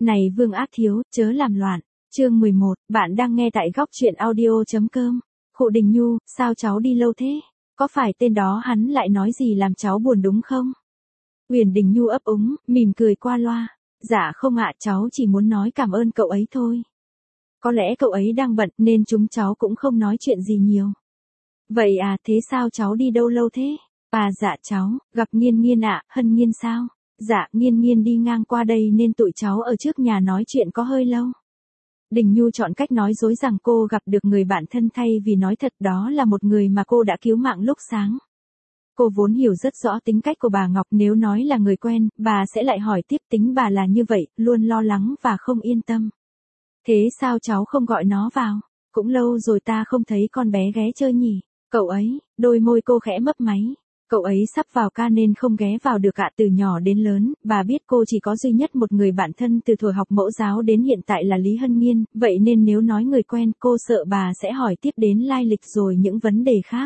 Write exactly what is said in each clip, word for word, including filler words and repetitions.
Này Vương Ác Thiếu, chớ làm loạn. Chương mười một, bạn đang nghe tại góc truyện audio chấm com. Khụ Đình Nhu, sao cháu đi lâu thế? Có phải tên đó hắn lại nói gì làm cháu buồn đúng không? Uyển Đình Nhu ấp úng, mỉm cười qua loa. Dạ không ạ, cháu chỉ muốn nói cảm ơn cậu ấy thôi. Có lẽ cậu ấy đang bận nên chúng cháu cũng không nói chuyện gì nhiều. Vậy à, thế sao cháu đi đâu lâu thế? À dạ cháu, gặp Nghiên Nghiên ạ, Hân Nghiên sao? Dạ, Nghiên Nghiên đi ngang qua đây nên tụi cháu ở trước nhà nói chuyện có hơi lâu. Đình Nhu chọn cách nói dối rằng cô gặp được người bạn thân thay vì nói thật đó là một người mà cô đã cứu mạng lúc sáng. Cô vốn hiểu rất rõ tính cách của bà Ngọc, nếu nói là người quen, bà sẽ lại hỏi tiếp tính bà là như vậy, luôn lo lắng và không yên tâm. Thế sao cháu không gọi nó vào? Cũng lâu rồi ta không thấy con bé ghé chơi nhỉ? Cậu ấy, đôi môi cô khẽ mấp máy. Cậu ấy sắp vào ca nên không ghé vào được ạ. Từ nhỏ đến lớn, bà biết cô chỉ có duy nhất một người bạn thân từ thuở học mẫu giáo đến hiện tại là Lý Hân Nghiên, vậy nên nếu nói người quen cô sợ bà sẽ hỏi tiếp đến lai lịch rồi những vấn đề khác.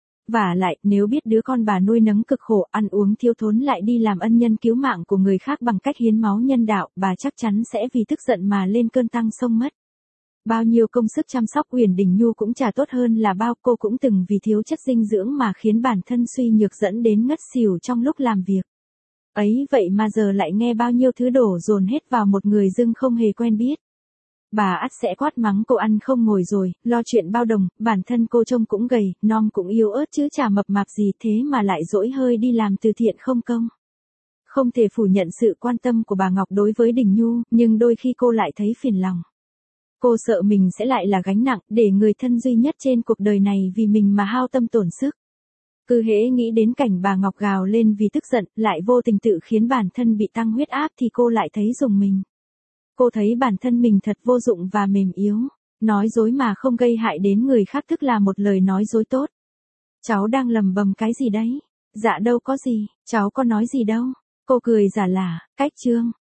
Vả lại, nếu biết đứa con bà nuôi nấng cực khổ, ăn uống thiếu thốn lại đi làm ân nhân cứu mạng của người khác bằng cách hiến máu nhân đạo, bà chắc chắn sẽ vì tức giận mà lên cơn tăng sông mất. Bao nhiêu công sức chăm sóc Uyển Đình Nhu cũng chả tốt hơn là bao, cô cũng từng vì thiếu chất dinh dưỡng mà khiến bản thân suy nhược dẫn đến ngất xỉu trong lúc làm việc. Ấy vậy mà giờ lại nghe bao nhiêu thứ đổ dồn hết vào một người dưng không hề quen biết. Bà ắt sẽ quát mắng cô ăn không ngồi rồi, lo chuyện bao đồng, bản thân cô trông cũng gầy, non cũng yếu ớt chứ chả mập mạp gì, thế mà lại dỗi hơi đi làm từ thiện không công. Không thể phủ nhận sự quan tâm của bà Ngọc đối với Đình Nhu, nhưng đôi khi cô lại thấy phiền lòng. Cô sợ mình sẽ lại là gánh nặng, để người thân duy nhất trên cuộc đời này vì mình mà hao tâm tổn sức. Cứ hễ nghĩ đến cảnh bà Ngọc gào lên vì tức giận, lại vô tình tự khiến bản thân bị tăng huyết áp thì cô lại thấy rùng mình. Cô thấy bản thân mình thật vô dụng và mềm yếu. Nói dối mà không gây hại đến người khác tức là một lời nói dối tốt. Cháu đang lầm bầm cái gì đấy? Dạ đâu có gì, cháu có nói gì đâu. Cô cười giả lả, cách Trương,